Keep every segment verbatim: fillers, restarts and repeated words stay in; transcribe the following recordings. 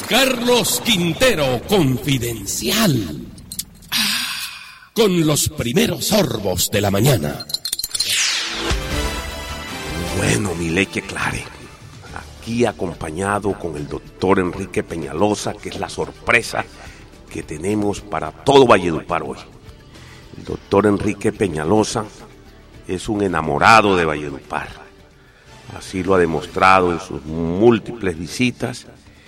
Carlos Quintero, confidencial. Ah, con los primeros sorbos de la mañana. Bueno, mi leche clare. Aquí acompañado con el doctor Enrique Peñalosa, que es la sorpresa que tenemos para todo Valledupar hoy. El doctor Enrique Peñalosa es un enamorado de Valledupar. Así lo ha demostrado en sus múltiples visitas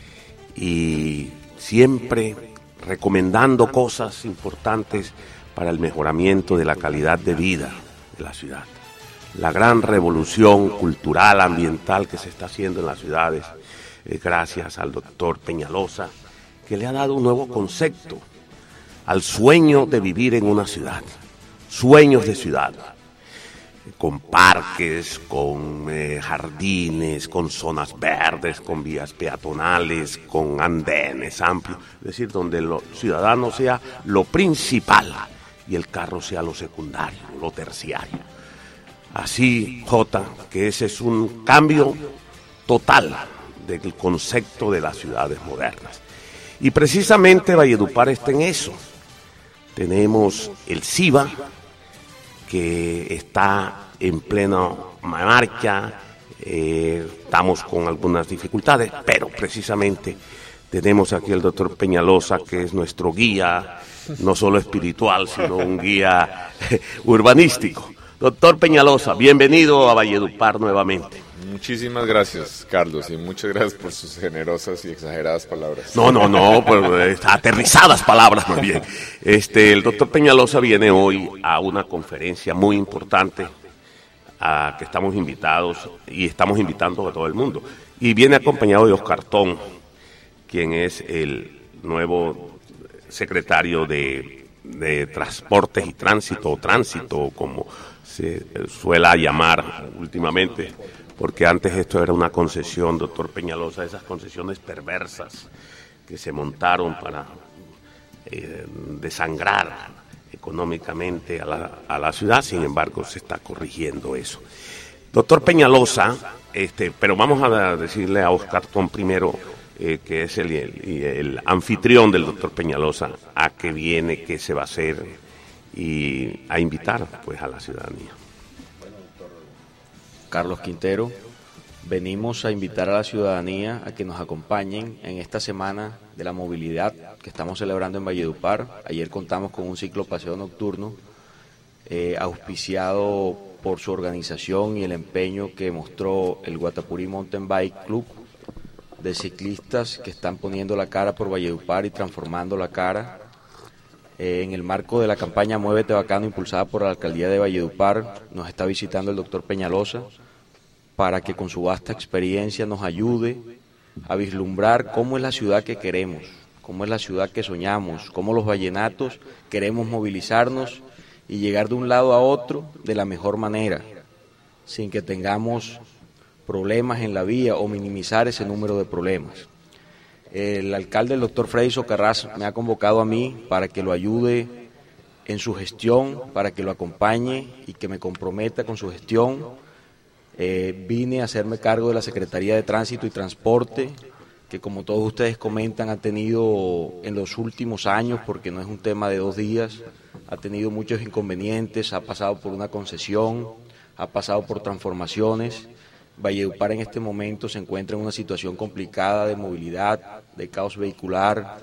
y siempre recomendando cosas importantes para el mejoramiento de la calidad de vida de la ciudad. La gran revolución cultural, ambiental que se está haciendo en las ciudades es gracias al doctor Peñalosa, que le ha dado un nuevo concepto al sueño de vivir en una ciudad, sueños de ciudad, con parques, con eh, jardines, con zonas verdes, con vías peatonales, con andenes amplios, es decir, donde el ciudadano sea lo principal y el carro sea lo secundario, lo terciario. Así, Jota, que ese es un cambio total del concepto de las ciudades modernas. Y precisamente Valledupar está en eso. Tenemos el SIVA, que está en plena marcha, eh, estamos con algunas dificultades, pero precisamente tenemos aquí al doctor Peñalosa, que es nuestro guía, no solo espiritual, sino un guía urbanístico. Doctor Peñalosa, bienvenido a Valledupar nuevamente. Muchísimas gracias, Carlos, y muchas gracias por sus generosas y exageradas palabras. No, no, no, pues, aterrizadas palabras más bien. Este, el doctor Peñalosa viene hoy a una conferencia muy importante a que estamos invitados y estamos invitando a todo el mundo. Y viene acompañado de Oscar Tón, quien es el nuevo secretario de, de Transportes y Tránsito, o Tránsito, como se suele llamar últimamente, porque antes esto era una concesión, doctor Peñalosa, esas concesiones perversas que se montaron para eh, desangrar económicamente a la, a la ciudad. Sin embargo, se está corrigiendo eso. Doctor Peñalosa, este, pero vamos a decirle a Oscar Tón primero, eh, que es el, el, el anfitrión del doctor Peñalosa, a qué viene, qué se va a hacer, y a invitar pues a la ciudadanía. Bueno, doctor Carlos Quintero, venimos a invitar a la ciudadanía a que nos acompañen en esta semana de la movilidad que estamos celebrando en Valledupar. Ayer contamos con un ciclo paseo nocturno eh, auspiciado por su organización y el empeño que mostró el Guatapurí Mountain Bike Club, de ciclistas que están poniendo la cara por Valledupar y transformando la cara. En el marco de la campaña Muévete Bacano, impulsada por la Alcaldía de Valledupar, nos está visitando el doctor Peñalosa para que con su vasta experiencia nos ayude a vislumbrar cómo es la ciudad que queremos, cómo es la ciudad que soñamos, cómo los vallenatos queremos movilizarnos y llegar de un lado a otro de la mejor manera, sin que tengamos problemas en la vía o minimizar ese número de problemas. El alcalde, el doctor Freddy Socarrás, me ha convocado a mí para que lo ayude en su gestión, para que lo acompañe y que me comprometa con su gestión. Eh, vine a hacerme cargo de la Secretaría de Tránsito y Transporte, que como todos ustedes comentan ha tenido en los últimos años, porque no es un tema de dos días, ha tenido muchos inconvenientes, ha pasado por una concesión, ha pasado por transformaciones. Valledupar en este momento se encuentra en una situación complicada de movilidad, de caos vehicular,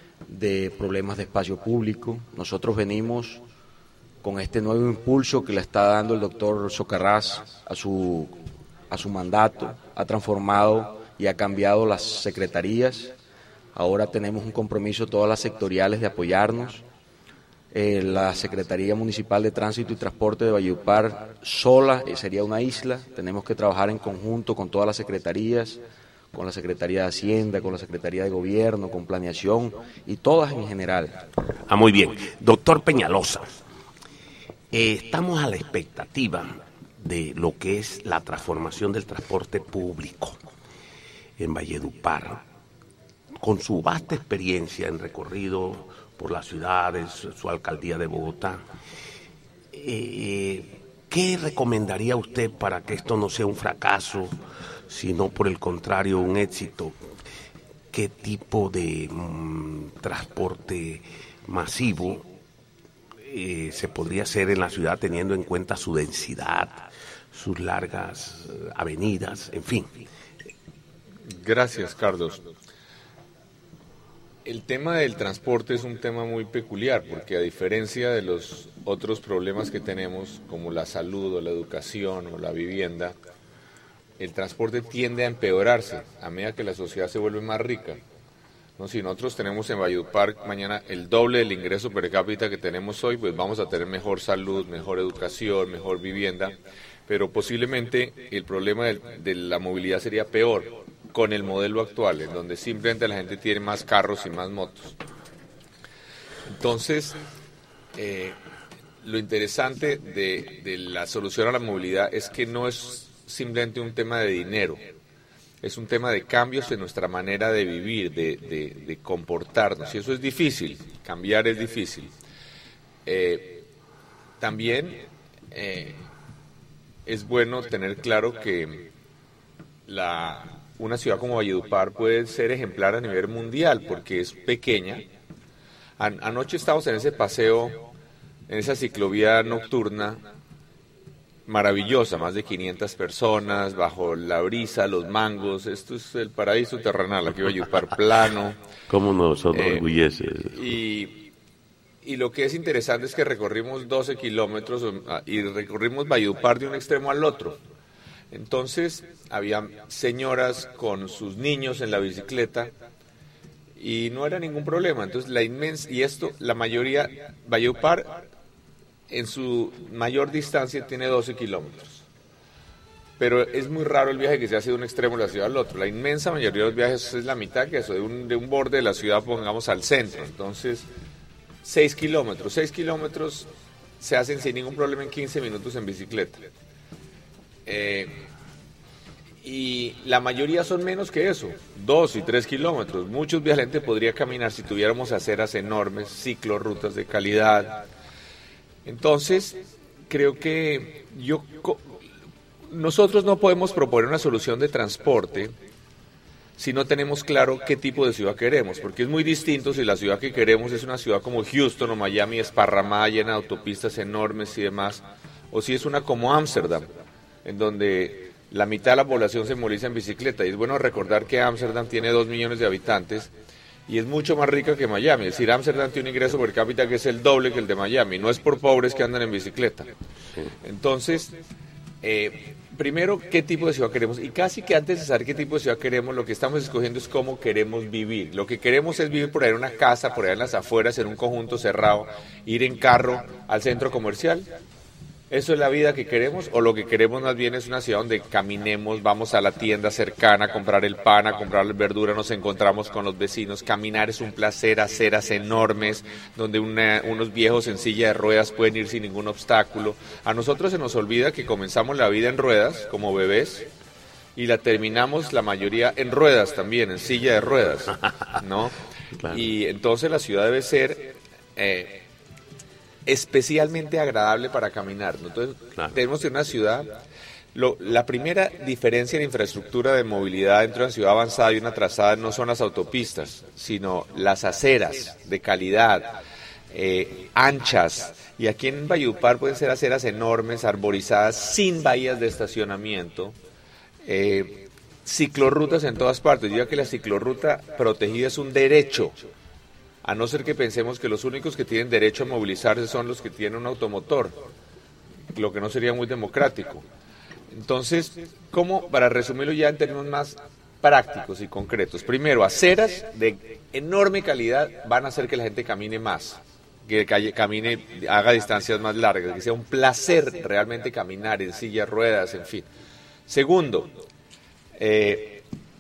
de problemas de espacio público. Nosotros venimos con este nuevo impulso que le está dando el doctor Socarrás a su, a su mandato, ha transformado y ha cambiado las secretarías. Ahora tenemos un compromiso todas las sectoriales de apoyarnos. Eh, la Secretaría Municipal de Tránsito y Transporte de Valledupar sola eh, sería una isla. Tenemos que trabajar en conjunto con todas las secretarías, con la Secretaría de Hacienda, con la Secretaría de Gobierno, con Planeación y todas en general. Ah, muy bien. Doctor Peñalosa, eh, estamos a la expectativa de lo que es la transformación del transporte público en Valledupar. Con su vasta experiencia en recorrido por las ciudades, su alcaldía de Bogotá, eh, ¿qué recomendaría usted para que esto no sea un fracaso, sino por el contrario un éxito? qué tipo de mm, transporte masivo eh, se podría hacer en la ciudad teniendo en cuenta su densidad, sus largas eh, avenidas, en fin. Gracias, Carlos. El tema del transporte es un tema muy peculiar porque a diferencia de los otros problemas que tenemos como la salud o la educación o la vivienda, el transporte tiende a empeorarse a medida que la sociedad se vuelve más rica. ¿No? Si nosotros tenemos en Valledupar mañana el doble del ingreso per cápita que tenemos hoy, pues vamos a tener mejor salud, mejor educación, mejor vivienda, pero posiblemente el problema de, de la movilidad sería peor con el modelo actual, en donde simplemente la gente tiene más carros y más motos. Entonces, eh, lo interesante de, de la solución a la movilidad es que no es simplemente un tema de dinero, es un tema de cambios en nuestra manera de vivir, de, de, de comportarnos, y eso es difícil, cambiar es difícil. Eh, también eh, es bueno tener claro que la, una ciudad como Valledupar puede ser ejemplar a nivel mundial porque es pequeña. An, anoche estábamos en ese paseo, en esa ciclovía nocturna, maravillosa, más de quinientas personas, bajo la brisa, los mangos, esto es el paraíso terrenal, aquí Valledupar plano. ¿Cómo nos eh, enorgullece? Y, y lo que es interesante es que recorrimos doce kilómetros y recorrimos Valledupar de un extremo al otro. Entonces, había señoras con sus niños en la bicicleta y no era ningún problema. Entonces, la inmensa, y esto, la mayoría, Valledupar en su mayor distancia tiene doce kilómetros. Pero es muy raro el viaje que se hace de un extremo de la ciudad al otro. La inmensa mayoría de los viajes es la mitad que eso, de un, de un borde de la ciudad, pongamos, al centro. Entonces, seis kilómetros. seis kilómetros se hacen sin ningún problema en quince minutos en bicicleta. Eh, y la mayoría son menos que eso, dos y tres kilómetros. Muchos viajantes podría caminar si tuviéramos aceras enormes, ciclorrutas de calidad. Entonces, creo que yo, nosotros no podemos proponer una solución de transporte si no tenemos claro qué tipo de ciudad queremos, porque es muy distinto si la ciudad que queremos es una ciudad como Houston o Miami, esparramada, llena de autopistas enormes y demás, o si es una como Ámsterdam, en donde la mitad de la población se moviliza en bicicleta. Y es bueno recordar que Ámsterdam tiene dos millones de habitantes y es mucho más rica que Miami. Es decir, Ámsterdam tiene un ingreso per cápita que es el doble que el de Miami. No es por pobres que andan en bicicleta. Entonces, eh, primero, ¿qué tipo de ciudad queremos? Y casi que antes de saber qué tipo de ciudad queremos, lo que estamos escogiendo es cómo queremos vivir. Lo que queremos es vivir por ahí en una casa, por allá en las afueras, en un conjunto cerrado, ir en carro al centro comercial. ¿Eso es la vida que queremos? ¿O lo que queremos más bien es una ciudad donde caminemos, vamos a la tienda cercana a comprar el pan, a comprar la verdura, nos encontramos con los vecinos? Caminar es un placer, aceras enormes, donde una, unos viejos en silla de ruedas pueden ir sin ningún obstáculo. A nosotros se nos olvida que comenzamos la vida en ruedas, como bebés, y la terminamos la mayoría en ruedas también, en silla de ruedas, ¿no? Claro. Y entonces la ciudad debe ser Eh, especialmente agradable para caminar. Entonces, claro, tenemos en una ciudad, lo, la primera diferencia en infraestructura de movilidad entre una ciudad avanzada y una atrasada no son las autopistas, sino las aceras de calidad, eh, anchas, y aquí en Valledupar pueden ser aceras enormes, arborizadas, sin bahías de estacionamiento, eh, ciclorrutas en todas partes. Yo diría que la ciclorruta protegida es un derecho, a no ser que pensemos que los únicos que tienen derecho a movilizarse son los que tienen un automotor, lo que no sería muy democrático. Entonces, ¿cómo, para resumirlo ya en términos más prácticos y concretos? Primero, aceras de enorme calidad van a hacer que la gente camine más, que camine, haga distancias más largas, que sea un placer realmente caminar en silla de ruedas, en fin. Segundo, eh,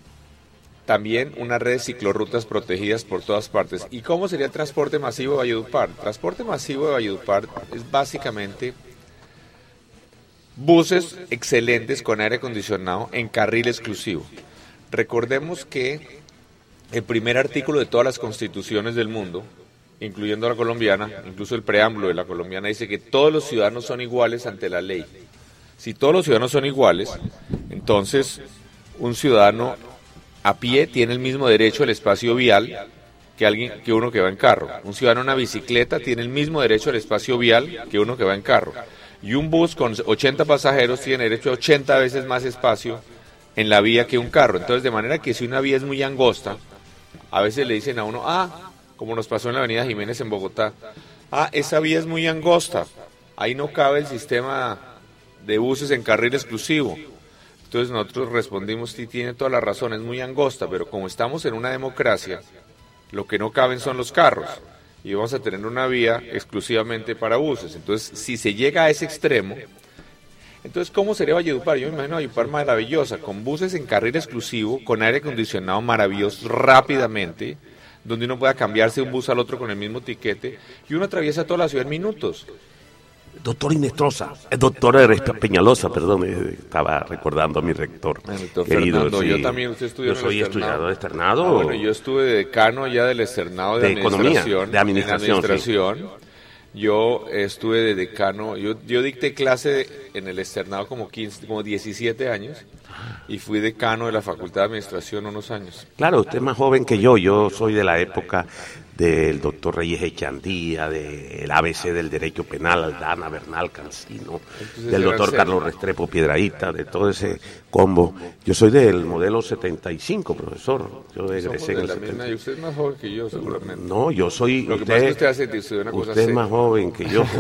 también una red de ciclorrutas protegidas por todas partes. ¿Y cómo sería el transporte masivo de Valledupar? El transporte masivo de Valledupar es básicamente buses excelentes con aire acondicionado en carril exclusivo. Recordemos que el primer artículo de todas las constituciones del mundo, incluyendo la colombiana, incluso el preámbulo de la colombiana, dice que todos los ciudadanos son iguales ante la ley. Si todos los ciudadanos son iguales, entonces un ciudadano a pie tiene el mismo derecho al espacio vial que alguien que uno que va en carro. Un ciudadano en una bicicleta tiene el mismo derecho al espacio vial que uno que va en carro. Y un bus con ochenta pasajeros tiene derecho a ochenta veces más espacio en la vía que un carro. Entonces, de manera que si una vía es muy angosta, a veces le dicen a uno, ah, como nos pasó en la avenida Jiménez en Bogotá, ah, esa vía es muy angosta, ahí no cabe el sistema de buses en carril exclusivo. Entonces nosotros respondimos, sí, tiene toda la razón, es muy angosta, pero como estamos en una democracia, lo que no caben son los carros, y vamos a tener una vía exclusivamente para buses. Entonces, si se llega a ese extremo, entonces, ¿cómo sería Valledupar? Yo me imagino Valledupar maravillosa, con buses en carril exclusivo, con aire acondicionado maravilloso rápidamente, donde uno pueda cambiarse de un bus al otro con el mismo tiquete, y uno atraviesa toda la ciudad en minutos. Doctor Inestrosa, eh, doctor Peñalosa, perdón, eh, estaba recordando a mi rector. El doctor querido, Fernando, sí. yo también, usted estudió Yo en el soy externado. estudiador externado. Ah, bueno, yo estuve de decano ya del externado de, De economía, administración. de administración, en administración. Yo estuve de decano, yo, yo dicté clase en el externado como quince, como diecisiete años, y fui decano de la Facultad de Administración unos años. Claro, usted es más joven que yo, yo soy de la época del doctor Reyes Echandía, del A B C del Derecho Penal, Aldana, Bernal, Cancino, Entonces, del doctor eran Carlos Restrepo Piedrahíta, de todo ese combo. Yo soy del modelo setenta y cinco, profesor. Yo egresé Somos en de el la setenta y cinco. misma, y usted es más joven que yo, seguramente. No, yo soy... Lo que usted, pasa es que usted hace estudió una cosa usted es seria. más joven que yo.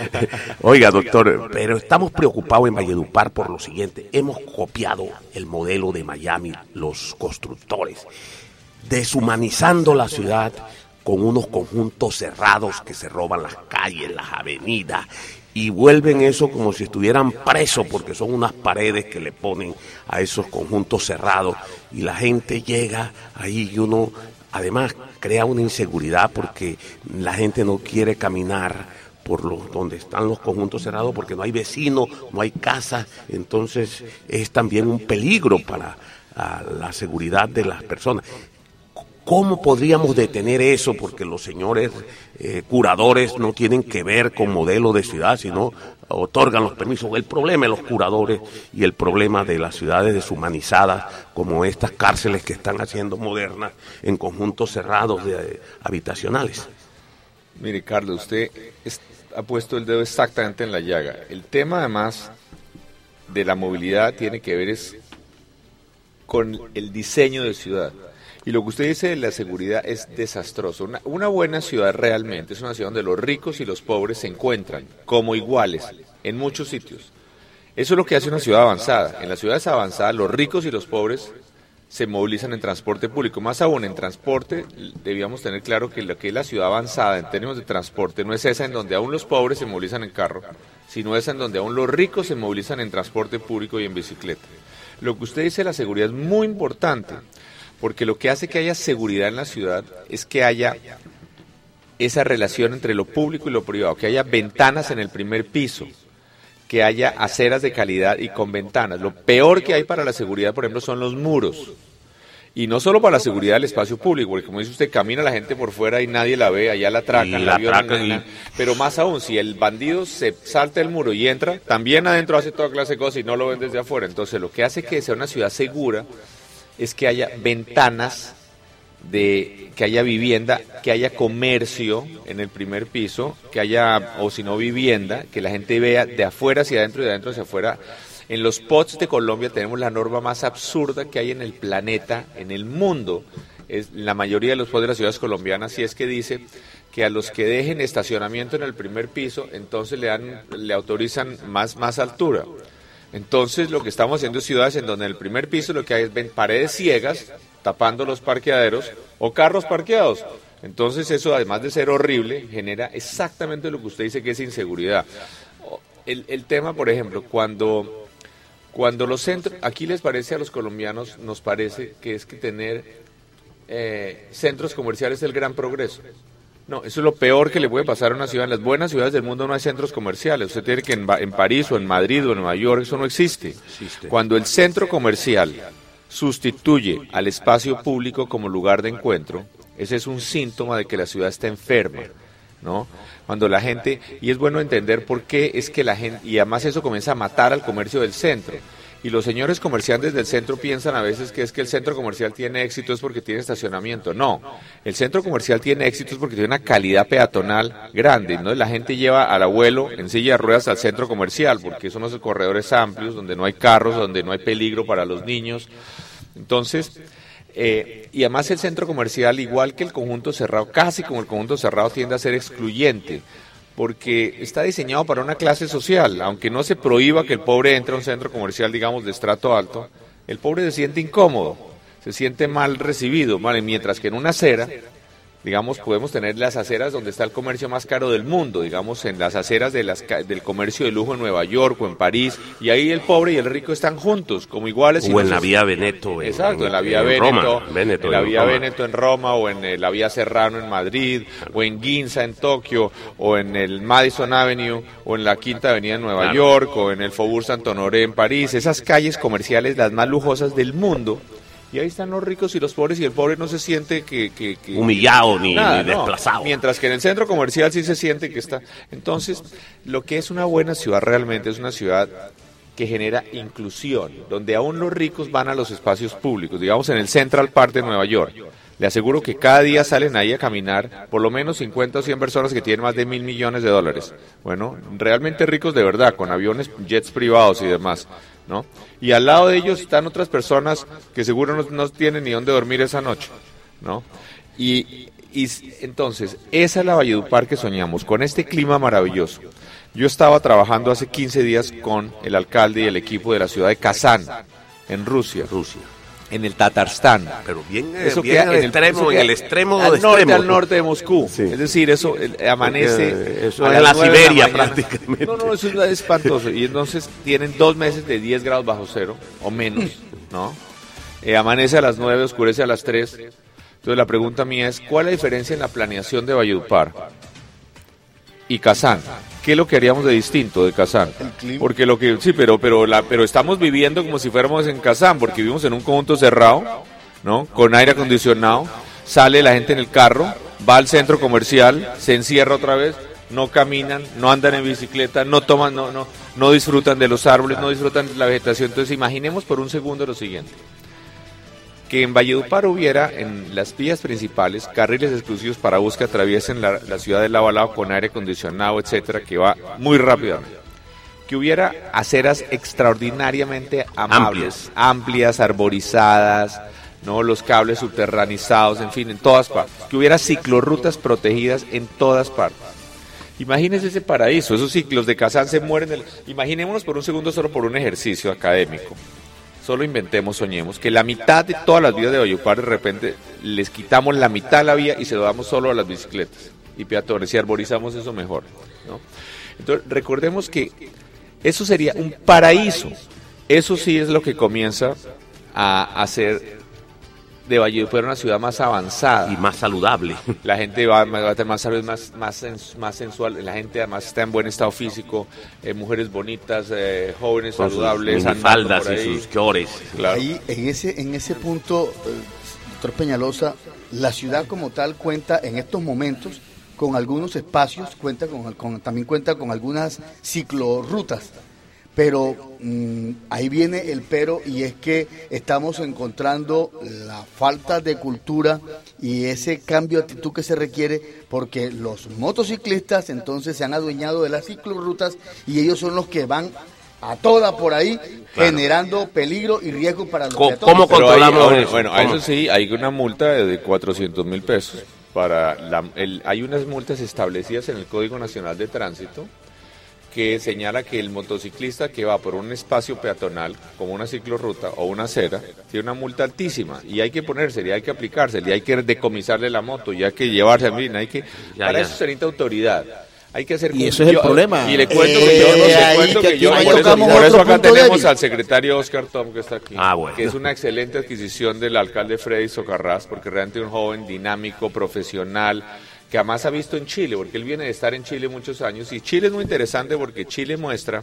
Oiga, doctor, pero estamos preocupados en Valledupar por lo siguiente. Hemos copiado el modelo de Miami, los constructores, deshumanizando la ciudad con unos conjuntos cerrados que se roban las calles, las avenidas, y vuelven eso como si estuvieran presos, porque son unas paredes que le ponen a esos conjuntos cerrados, y la gente llega ahí y uno, además, crea una inseguridad porque la gente no quiere caminar por los donde están los conjuntos cerrados porque no hay vecinos, no hay casas, entonces es también un peligro para a, la seguridad de las personas. ¿Cómo podríamos detener eso? Porque los señores eh, curadores no tienen que ver con modelo de ciudad, sino otorgan los permisos. El problema de los curadores y el problema de las ciudades deshumanizadas, como estas cárceles que están haciendo modernas en conjuntos cerrados de, eh, habitacionales. Mire, Carlos, usted es, ha puesto el dedo exactamente en la llaga. El tema, además, de la movilidad tiene que ver es con el diseño de ciudad. Y lo que usted dice de la seguridad es desastroso. Una, una buena ciudad realmente es una ciudad donde los ricos y los pobres se encuentran como iguales en muchos sitios. Eso es lo que hace una ciudad avanzada. En las ciudades avanzadas, los ricos y los pobres se movilizan en transporte público. Más aún, en transporte, debíamos tener claro que lo que es la ciudad avanzada en términos de transporte no es esa en donde aún los pobres se movilizan en carro, sino esa en donde aún los ricos se movilizan en transporte público y en bicicleta. Lo que usted dice de la seguridad es muy importante, porque lo que hace que haya seguridad en la ciudad es que haya esa relación entre lo público y lo privado, que haya ventanas en el primer piso, que haya aceras de calidad y con ventanas. Lo peor que hay para la seguridad, por ejemplo, son los muros. Y no solo para la seguridad del espacio público, porque como dice usted, camina la gente por fuera y nadie la ve, allá la atracan, la violan, y... pero más aún, si el bandido se salta el muro y entra, también adentro hace toda clase de cosas y no lo ven desde afuera. Entonces, lo que hace que sea una ciudad segura es que haya ventanas, de que haya vivienda, que haya comercio en el primer piso, que haya, o si no vivienda, que la gente vea de afuera hacia adentro y de adentro hacia afuera. En los P O Ts de Colombia tenemos la norma más absurda que hay en el planeta, en el mundo. Es la mayoría de los P O Ts de las ciudades colombianas, y es que dice que a los que dejen estacionamiento en el primer piso, entonces le dan, le autorizan más, más altura. Entonces, lo que estamos haciendo es ciudades en donde en el primer piso lo que hay es ven, paredes ciegas, tapando los parqueaderos, o carros parqueados. Entonces, eso, además de ser horrible, genera exactamente lo que usted dice que es inseguridad. El, el tema, por ejemplo, cuando, cuando los centros, aquí les parece a los colombianos, nos parece que es que tener eh, centros comerciales es el gran progreso. No, eso es lo peor que le puede pasar a una ciudad. En las buenas ciudades del mundo no hay centros comerciales. Usted tiene que en, en París o en Madrid o en Nueva York, eso no existe. existe. Cuando el centro comercial sustituye al espacio público como lugar de encuentro, ese es un síntoma de que la ciudad está enferma, ¿no? Cuando la gente, y es bueno entender por qué es que la gente, y además eso comienza a matar al comercio del centro. Y los señores comerciantes del centro piensan a veces que es que el centro comercial tiene éxito es porque tiene estacionamiento. No, el centro comercial tiene éxito es porque tiene una calidad peatonal grande, ¿no? La gente lleva al abuelo en silla de ruedas al centro comercial porque son los corredores amplios, donde no hay carros, donde no hay peligro para los niños. Entonces, eh, y además el centro comercial, igual que el conjunto cerrado, casi como el conjunto cerrado, tiende a ser excluyente, porque está diseñado para una clase social. Aunque no se prohíba que el pobre entre a un centro comercial, digamos, de estrato alto, el pobre se siente incómodo, se siente mal recibido, ¿vale? Mientras que en una acera, digamos, podemos tener las aceras donde está el comercio más caro del mundo, digamos, en las aceras de las, del comercio de lujo en Nueva York o en París, y ahí el pobre y el rico están juntos, como iguales. O en la Vía Veneto. En, exacto, en la Vía en Veneto, Roma, Veneto, en la en Vía Roma. Veneto en Roma, o en eh, la Vía Serrano en Madrid, o en Ginza en Tokio, o en el Madison Avenue, o en la Quinta Avenida en Nueva Claro. York, o en el Faubourg Saint-Honoré en París, esas calles comerciales las más lujosas del mundo. Y ahí están los ricos y los pobres, y el pobre no se siente que... que, que Humillado ni, nada, ni no. desplazado. Mientras que en el centro comercial sí se siente que está... Entonces, lo que es una buena ciudad realmente es una ciudad que genera inclusión, donde aún los ricos van a los espacios públicos, digamos en el Central Park de Nueva York. Le aseguro que cada día salen ahí a caminar por lo menos cincuenta o cien personas que tienen más de mil millones de dólares. Bueno, realmente ricos de verdad, con aviones, jets privados y demás, ¿no? Y al lado de ellos están otras personas que seguro no, no tienen ni dónde dormir esa noche, ¿no? Y, y entonces, esa es la Valledupar que soñamos, con este clima maravilloso. Yo estaba trabajando hace quince días con el alcalde y el equipo de la ciudad de Kazán, en Rusia. Rusia. En el Tatarstán. Pero bien, eh, Eso bien queda al en el- extremo, eso en queda el extremo al de norte, extremo. al norte de Moscú. Sí. Es decir, eso eh, amanece. Porque eso a es las la nueve de Siberia mañana. prácticamente. No, no, eso es espantoso. Y entonces tienen dos meses de diez grados bajo cero o menos, ¿no? Eh, amanece a las nueve, oscurece a las tres. Entonces la pregunta mía es, ¿cuál es la diferencia en la planeación de Valledupar y Kazán? ¿Qué es lo que haríamos de distinto de Kazán? El clima. Porque lo que sí, pero pero la pero estamos viviendo como si fuéramos en Kazán, porque vivimos en un conjunto cerrado, ¿no? Con aire acondicionado. Sale la gente en el carro, va al centro comercial, se encierra otra vez, no caminan, no andan en bicicleta, no toman, no no no disfrutan de los árboles, no disfrutan de la vegetación. Entonces, imaginemos por un segundo lo siguiente: que en Valledupar hubiera en las vías principales carriles exclusivos para bus que atraviesen la, la ciudad de lado a lado con aire acondicionado, etcétera, que va muy rápidamente. Que hubiera aceras extraordinariamente amables, amplias, amplias arborizadas, no los cables subterranizados, en fin, en todas partes. Que hubiera ciclorrutas protegidas en todas partes. Imagínense ese paraíso, esos ciclos de Kazán se mueren. Del... Imaginémonos por un segundo solo por un ejercicio académico. Solo inventemos, soñemos, que la mitad de todas las vías de Valledupar de repente les quitamos la mitad de la vía y se lo damos solo a las bicicletas y peatones y arborizamos eso mejor, ¿no? Entonces recordemos que eso sería un paraíso. Eso sí es lo que comienza a hacer de Valledupar una ciudad más avanzada. Y más saludable. La gente va, va a tener más salud, más, más, sens, más sensual. La gente además está en buen estado físico, eh, mujeres bonitas, eh, jóvenes, Con saludables, sus faldas por y ahí. sus chores. Claro. Ahí, en ese, en ese punto, eh, doctor Peñalosa, la ciudad como tal cuenta en estos momentos con algunos espacios, cuenta con, con también cuenta con algunas ciclorrutas. Pero mmm, ahí viene el pero, y es que estamos encontrando la falta de cultura y ese cambio de actitud que se requiere, porque los motociclistas entonces se han adueñado de las ciclorrutas y ellos son los que van a toda por ahí, claro, generando peligro y riesgo para los peatones. ¿Cómo Pero controlamos ahí, eso? bueno, a ¿Cómo? eso sí, hay una multa de cuatrocientos mil pesos. Para la, el, hay unas multas establecidas en el Código Nacional de Tránsito que señala que el motociclista que va por un espacio peatonal, como una ciclorruta o una acera, tiene una multa altísima y hay que ponerse, y hay que aplicarse, y hay que decomisarle la moto, y hay que llevarse, en fin, hay que, Ya, para ya. eso se necesita autoridad. Hay que hacer Y eso es el yo- problema. Y le cuento Eh, que yo, no ahí le cuento que que aquí yo, ahí por eso, tocamos por otro eso acá punto tenemos débil. al secretario Oscar Tom que está aquí, Ah, bueno. que es una excelente adquisición del alcalde Freddy Socarrás, porque realmente es un joven dinámico, profesional, que además ha visto en Chile, porque él viene de estar en Chile muchos años, y Chile es muy interesante porque Chile muestra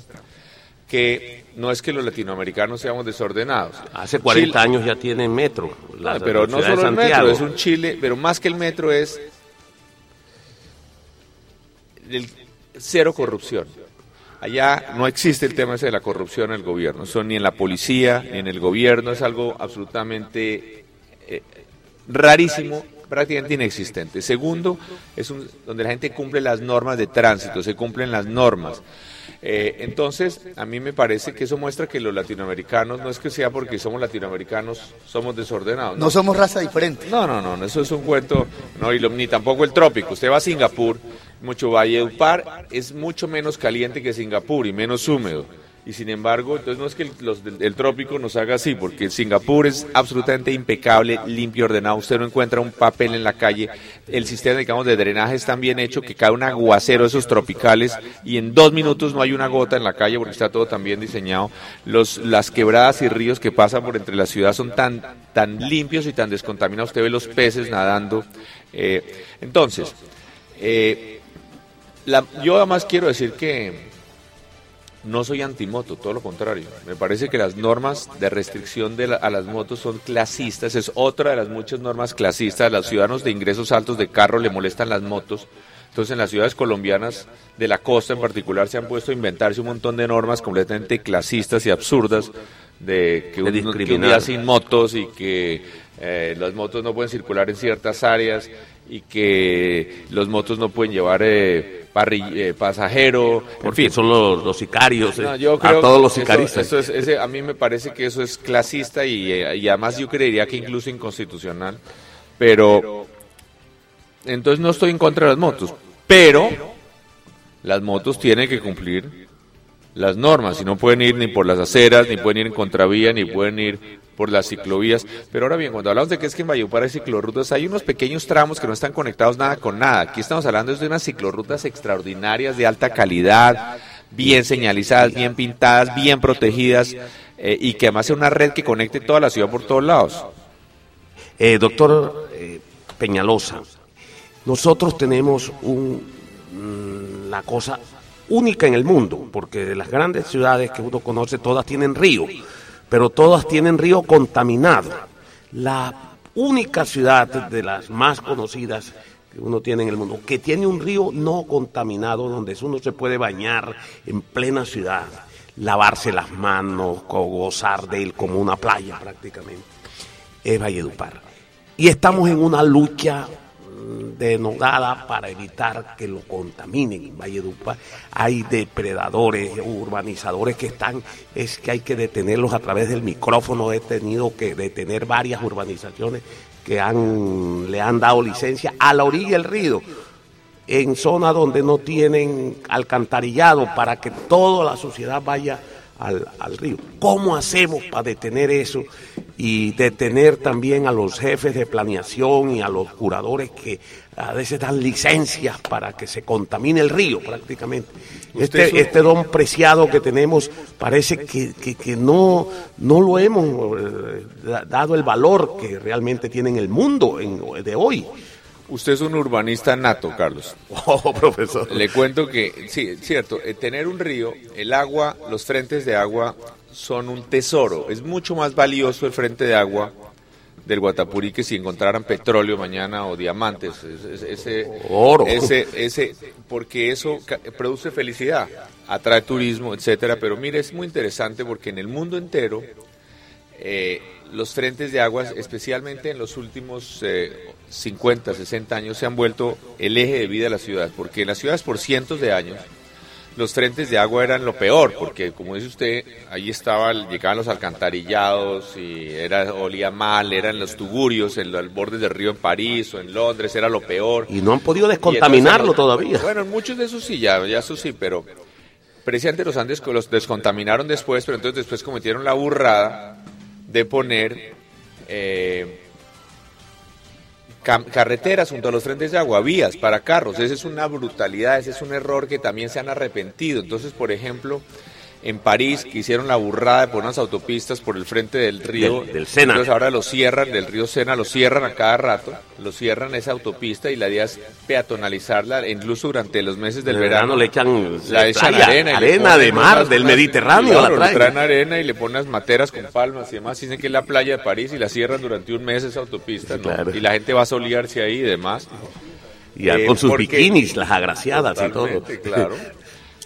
que no es que los latinoamericanos seamos desordenados. Hace cuarenta Chile- años ya tienen metro. La, Ah, pero la no ciudad de solo el Santiago. metro, es un Chile, pero más que el metro es el cero corrupción. Allá no existe el tema ese de la corrupción en el gobierno, eso ni en la policía, ni en el gobierno, es algo absolutamente eh, rarísimo, prácticamente inexistente. Segundo, es un, donde la gente cumple las normas de tránsito, se cumplen las normas. Eh, entonces, a mí me parece que eso muestra que los latinoamericanos, no es que sea porque somos latinoamericanos, somos desordenados. No, no somos raza diferente. No, no, no, eso es un cuento, no, y lo, ni tampoco el trópico. Usted va a Singapur, mucho Valledupar es mucho menos caliente que Singapur y menos húmedo. Y sin embargo, entonces no es que el, los del, el trópico nos haga así, porque Singapur es absolutamente impecable, limpio, ordenado, usted no encuentra un papel en la calle, el sistema, digamos, de drenaje es tan bien hecho que cae un aguacero de esos tropicales y en dos minutos no hay una gota en la calle porque está todo tan bien diseñado. Los, las quebradas y ríos que pasan por entre la ciudad son tan, tan limpios y tan descontaminados, usted ve los peces nadando. Eh, entonces, eh, la, yo además quiero decir que no soy antimoto, todo lo contrario. Me parece que las normas de restricción de la, a las motos son clasistas, es otra de las muchas normas clasistas. A los ciudadanos de ingresos altos de carro le molestan las motos. Entonces en las ciudades colombianas, de la costa en particular, se han puesto a inventarse un montón de normas completamente clasistas y absurdas de que, un, que un día sin motos y que eh, las motos no pueden circular en ciertas áreas y que los motos no pueden llevar eh, parri, eh, pasajero, porque en fin. son los, los sicarios, eh, no, yo creo a todos los eso, sicaristas. Eso es, ese, a mí me parece que eso es clasista y, eh, y además yo creería que incluso inconstitucional, pero entonces no estoy en contra de las motos, pero las motos tienen que cumplir las normas y no pueden ir ni por las aceras, ni pueden ir en contravía, ni pueden ir por las ciclovías. Pero ahora bien, cuando hablamos de que es que en Valledupar hay ciclorrutas, hay unos pequeños tramos que no están conectados nada con nada. Aquí estamos hablando de unas ciclorrutas extraordinarias, de alta calidad, bien señalizadas, bien pintadas, bien protegidas, eh, y que además sea una red que conecte toda la ciudad por todos lados. Eh, doctor eh, Peñalosa, nosotros tenemos un, una cosa única en el mundo, porque las grandes ciudades que uno conoce todas tienen río, pero todas tienen río contaminado. La única ciudad de las más conocidas que uno tiene en el mundo que tiene un río no contaminado, donde uno se puede bañar en plena ciudad, lavarse las manos, gozar de él como una playa prácticamente, es Valledupar. Y estamos en una lucha denodada para evitar que lo contaminen. En Valledupar hay depredadores, urbanizadores que están, es que hay que detenerlos a través del micrófono. He tenido que detener varias urbanizaciones que han le han dado licencia a la orilla del río, en zonas donde no tienen alcantarillado, para que toda la sociedad vaya al, al río. ¿Cómo hacemos para detener eso? Y detener también a los jefes de planeación y a los curadores que a veces dan licencias para que se contamine el río prácticamente. Este, es un... este don preciado que tenemos parece que, que, que no, no lo hemos eh, dado el valor que realmente tiene en el mundo en, de hoy. Usted es un urbanista nato, Carlos. Oh, profesor. Le cuento que, sí, es cierto, eh, tener un río, el agua, los frentes de agua son un tesoro. Es mucho más valioso el frente de agua del Guatapurí que si encontraran petróleo mañana o diamantes. Ese, ese, oro. Ese, ese, porque eso produce felicidad, atrae turismo, etcétera. Pero mire, es muy interesante porque en el mundo entero eh, los frentes de agua, especialmente en los últimos eh, cincuenta, sesenta años, se han vuelto el eje de vida de las ciudades, porque en las ciudades por cientos de años los frentes de agua eran lo peor, porque como dice usted, ahí estaba, llegaban los alcantarillados y era, olía mal, eran los tugurios en los bordes del río en París o en Londres, era lo peor. Y no han podido descontaminarlo todavía. Bueno, muchos de esos sí, ya, ya eso sí, pero precisamente los Andes los descontaminaron después, pero entonces después cometieron la burrada de poner eh, carreteras junto a los frentes de agua, vías para carros. Esa es una brutalidad, ese es un error que también se han arrepentido. Entonces, por ejemplo, en París, que hicieron la burrada de poner unas autopistas por el frente del río, del, del Sena. Entonces ahora lo cierran, del río Sena, lo cierran a cada rato, lo cierran esa autopista y la idea es peatonalizarla, incluso durante los meses del el verano. verano le echan, la echan playa, arena, arena de mar, unas, del unas, Mediterráneo. Claro, la le traen arena y le ponen unas materas con palmas y demás. Dicen que es la playa de París y la cierran durante un mes esa autopista, sí, ¿no? Claro. Y la gente va a solearse ahí y demás. Y eh, con sus porque, bikinis, las agraciadas y todo. Claro.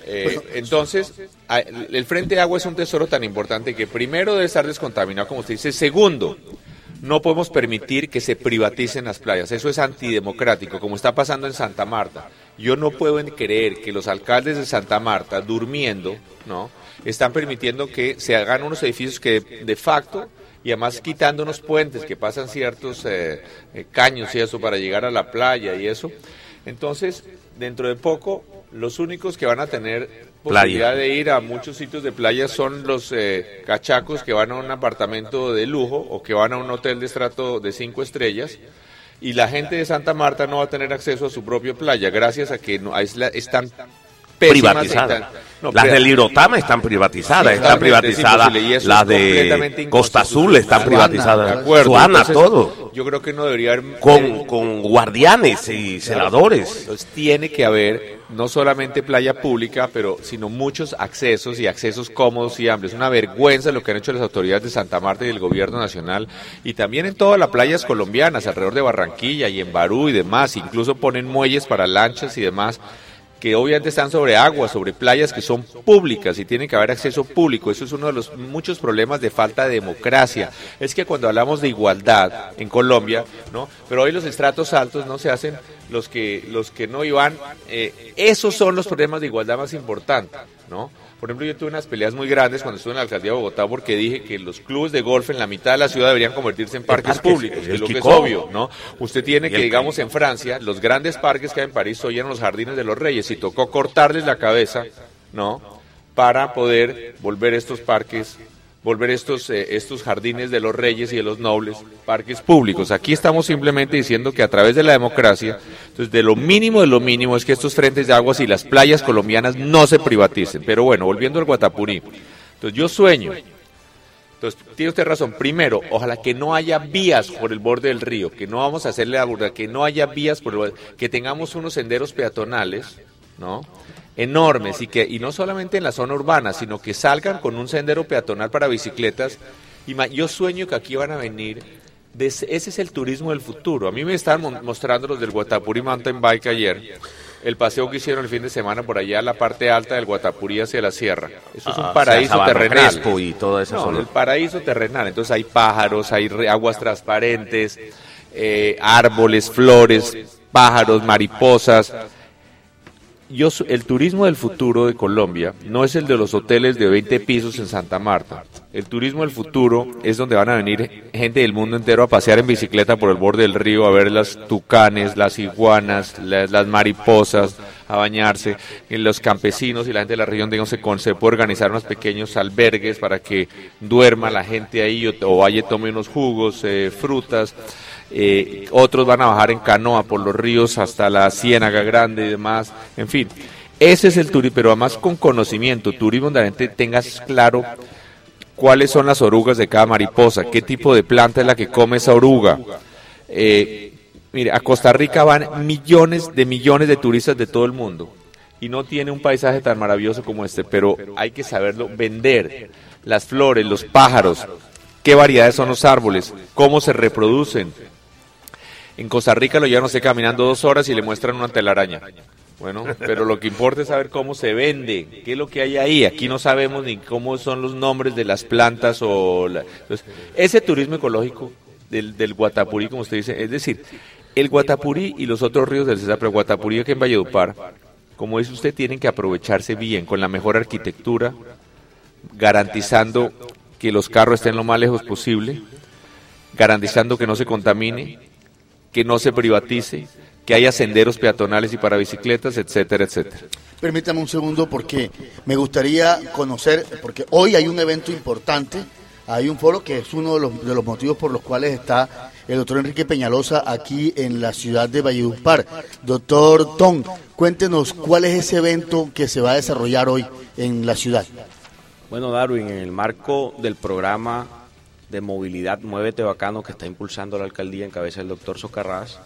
Eh, entonces, el Frente Agua es un tesoro tan importante que primero debe estar descontaminado, como usted dice. Segundo, no podemos permitir que se privaticen las playas. Eso es antidemocrático, como está pasando en Santa Marta. Yo no puedo creer que los alcaldes de Santa Marta, durmiendo, ¿no?, están permitiendo que se hagan unos edificios que de facto, y además quitando unos puentes que pasan ciertos eh, eh, caños y eso para llegar a la playa y eso. Entonces, dentro de poco, los únicos que van a tener posibilidad playa. de ir a muchos sitios de playa son los eh, cachacos que van a un apartamento de lujo o que van a un hotel de estrato de cinco estrellas, y la gente de Santa Marta no va a tener acceso a su propia playa gracias a que no, es la, están privatizadas. No, las del Irotama están privatizadas, sí, están privatizadas, las de Costa Azul están Suana, privatizadas, de acuerdo. Suana, entonces, todo. Yo creo que no debería haber... Con, con guardianes y celadores. Entonces tiene que haber no solamente playa pública, pero sino muchos accesos y accesos cómodos y amplios. Es una vergüenza lo que han hecho las autoridades de Santa Marta y del gobierno nacional, y también en todas las playas colombianas, alrededor de Barranquilla y en Barú y demás. Incluso ponen muelles para lanchas y demás, que obviamente están sobre agua, sobre playas que son públicas y tiene que haber acceso público. Eso es uno de los muchos problemas de falta de democracia. Es que cuando hablamos de igualdad en Colombia, ¿no?, pero hoy los estratos altos no se hacen los que los que no iban, eh, esos son los problemas de igualdad más importantes, ¿no? Por ejemplo, yo tuve unas peleas muy grandes cuando estuve en la alcaldía de Bogotá porque dije que los clubes de golf en la mitad de la ciudad deberían convertirse en parques, parques públicos, que es lo que es obvio, ¿no? Usted tiene que, digamos, en Francia, los grandes parques que hay en París hoy eran los Jardines de los Reyes, y tocó cortarles la cabeza, ¿no?, para poder volver estos parques, volver estos eh, estos Jardines de los Reyes y de los Nobles parques públicos. Aquí estamos simplemente diciendo que a través de la democracia, entonces de lo mínimo de lo mínimo es que estos frentes de aguas y las playas colombianas no se privaticen. Pero bueno, volviendo al Guatapurí, entonces yo sueño, entonces tiene usted razón, primero, ojalá que no haya vías por el borde del río, que no vamos a hacerle la burla, que no haya vías por el borde, que tengamos unos senderos peatonales, ¿no?, enormes, y que y no solamente en la zona urbana, sino que salgan con un sendero peatonal para bicicletas. Y ma, yo sueño que aquí van a venir, de, ese es el turismo del futuro. A mí me estaban mostrando los del Guatapurí Mountain Bike ayer, el paseo que hicieron el fin de semana por allá, la parte alta del Guatapurí hacia la sierra. Eso es un ah, paraíso o sea, terrenal. Y toda esa no, zona. El paraíso terrenal. Entonces hay pájaros, hay aguas transparentes, eh, árboles, flores, pájaros, mariposas. Yo, el turismo del futuro de Colombia no es el de los hoteles de veinte pisos en Santa Marta. El turismo del futuro es donde van a venir gente del mundo entero a pasear en bicicleta por el borde del río, a ver las tucanes, las iguanas, las, las mariposas, a bañarse. En los campesinos y la gente de la región, digamos, se, se puede organizar unos pequeños albergues para que duerma la gente ahí o, o vaya y tome unos jugos, eh, frutas. Eh, otros van a bajar en canoa por los ríos hasta la Ciénaga Grande y demás, en fin, ese es el turismo, pero además con conocimiento, turismo donde la gente tenga claro cuáles son las orugas de cada mariposa, qué tipo de planta es la que come esa oruga. Eh, mire, a Costa Rica van millones de millones de turistas de todo el mundo y no tiene un paisaje tan maravilloso como este, pero hay que saberlo vender, las flores, los pájaros, qué variedades son los árboles, cómo se reproducen. En Costa Rica lo llevan, no sé, caminando dos horas y le muestran una telaraña. Bueno, pero lo que importa es saber cómo se vende, qué es lo que hay ahí. Aquí no sabemos ni cómo son los nombres de las plantas o... La... Entonces, ese turismo ecológico del, del Guatapurí, como usted dice, es decir, el Guatapurí y los otros ríos del Cesar, pero Guatapurí aquí en Valledupar, como dice usted, tienen que aprovecharse bien, con la mejor arquitectura, garantizando que los carros estén lo más lejos posible, garantizando que no se contamine, que no se privatice, que haya senderos peatonales y para bicicletas, etcétera, etcétera. Permítame un segundo porque me gustaría conocer, porque hoy hay un evento importante, hay un foro que es uno de los, de los motivos por los cuales está el doctor Enrique Peñalosa aquí en la ciudad de Valledupar. Doctor Tom, cuéntenos cuál es ese evento que se va a desarrollar hoy en la ciudad. Bueno, Darwin, en el marco del programa de movilidad Muévete Bacano que está impulsando la alcaldía en cabeza del doctor Socarrás,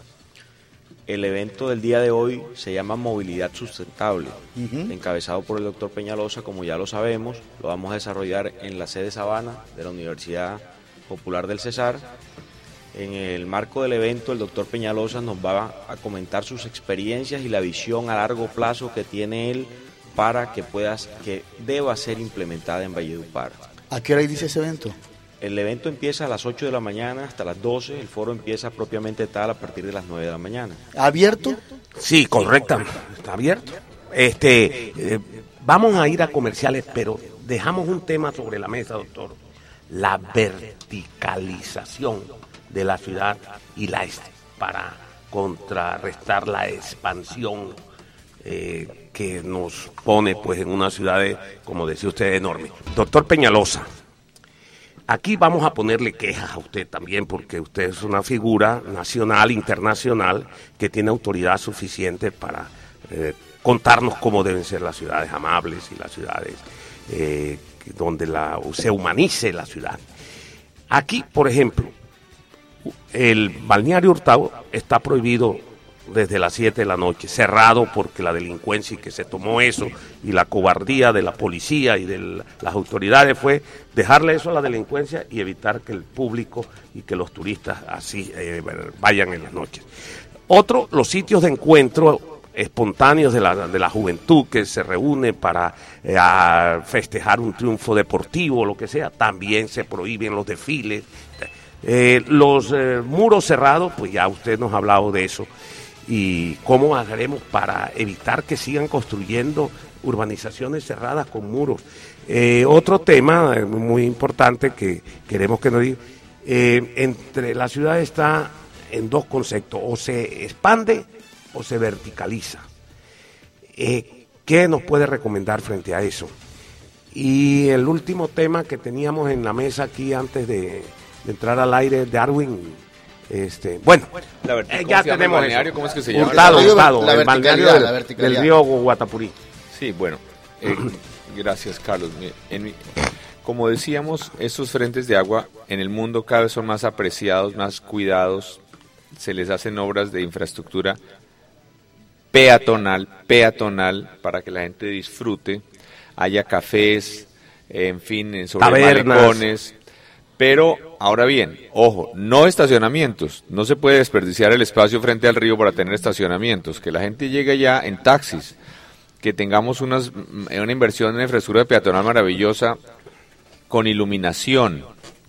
el evento del día de hoy se llama Movilidad Sustentable, uh-huh. encabezado por el doctor Peñalosa, como ya lo sabemos, lo vamos a desarrollar en la sede Sabana de la Universidad Popular del Cesar. En el marco del evento, el doctor Peñalosa nos va a comentar sus experiencias y la visión a largo plazo que tiene él para que puedas, que deba ser implementada en Valledupar. ¿A qué hora dice ese evento? El evento empieza a las ocho de la mañana hasta las doce, el foro empieza propiamente tal a partir de las nueve de la mañana. ¿Abierto? Sí, correcta, está abierto. Este, eh, vamos a ir a comerciales, pero dejamos un tema sobre la mesa, doctor. La verticalización de la ciudad y la es- para contrarrestar la expansión eh, que nos pone pues en una ciudad, de, como decía usted, enorme. Doctor Peñalosa, aquí vamos a ponerle quejas a usted también, porque usted es una figura nacional, internacional, que tiene autoridad suficiente para eh, contarnos cómo deben ser las ciudades amables y las ciudades eh, donde la, se humanice la ciudad. Aquí, por ejemplo, el balneario Hurtado está prohibido desde las siete de la noche, cerrado porque la delincuencia y que se tomó eso y la cobardía de la policía y de la, las autoridades fue dejarle eso a la delincuencia y evitar que el público y que los turistas así eh, vayan en las noches. Otro, los sitios de encuentro espontáneos de la, de la juventud que se reúne para eh, a festejar un triunfo deportivo o lo que sea, también se prohíben los desfiles. Eh, los eh, muros cerrados, pues ya usted nos ha hablado de eso. ¿Y cómo haremos para evitar que sigan construyendo urbanizaciones cerradas con muros? Eh, otro tema eh, muy importante que queremos que nos diga, eh, entre la ciudad está en dos conceptos, o se expande o se verticaliza. Eh, ¿Qué nos puede recomendar frente a eso? Y el último tema que teníamos en la mesa aquí antes de, de entrar al aire, Darwin, este, bueno, La verti- eh, ¿cómo ya se llama el tenemos balneario? eso. ¿Cómo es que se llama? Hurtado, La Hurtado, verticalidad, el balneario la del, verticalidad. del río Guatapurí. Sí, bueno, eh, gracias Carlos. Mi- en mi- como decíamos, estos frentes de agua en el mundo cada vez son más apreciados, más cuidados, se les hacen obras de infraestructura peatonal, peatonal, para que la gente disfrute, haya cafés, en fin, en- sobre Tabernas. malecones. Pero, ahora bien, ojo, no estacionamientos. No se puede desperdiciar el espacio frente al río para tener estacionamientos. Que la gente llegue ya en taxis, que tengamos unas, una inversión en infraestructura peatonal maravillosa, con iluminación.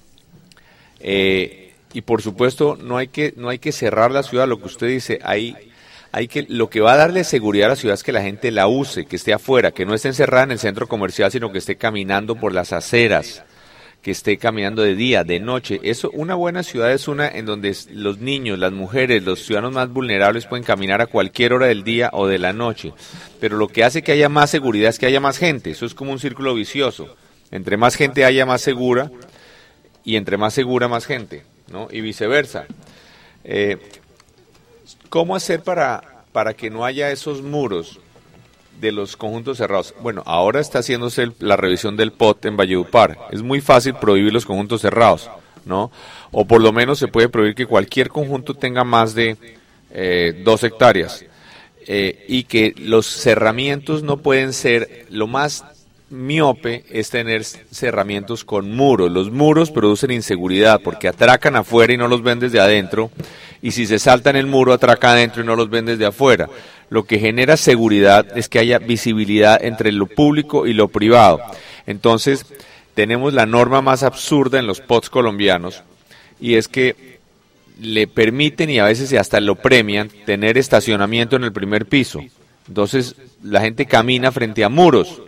Eh, y por supuesto, no hay que, no hay que cerrar la ciudad, lo que usted dice, hay, hay que, lo que va a darle seguridad a la ciudad es que la gente la use, que esté afuera, que no esté encerrada en el centro comercial, sino que esté caminando por las aceras, que esté caminando de día, de noche. Eso, una buena ciudad es una en donde los niños, las mujeres, los ciudadanos más vulnerables pueden caminar a cualquier hora del día o de la noche. Pero lo que hace que haya más seguridad es que haya más gente. Eso es como un círculo vicioso. Entre más gente haya, más segura, y entre más segura, más gente, ¿no? Y viceversa. Eh, ¿Cómo hacer para, para que no haya esos muros de los conjuntos cerrados? Bueno, ahora está haciéndose el- la revisión del P O T en Valledupar. Es muy fácil prohibir los conjuntos cerrados, ¿no? O por lo menos se puede prohibir que cualquier conjunto tenga más de eh, dos hectáreas. Eh, y que los cerramientos no pueden ser, lo más miope es tener cerramientos con muros. Los muros producen inseguridad porque atracan afuera y no los ven desde adentro, y si se saltan el muro atracan adentro y no los ven desde afuera. Lo que genera seguridad es que haya visibilidad entre lo público y lo privado. Entonces, tenemos la norma más absurda en los P O Ts colombianos, y es que le permiten, y a veces hasta lo premian, tener estacionamiento en el primer piso. Entonces, la gente camina frente a muros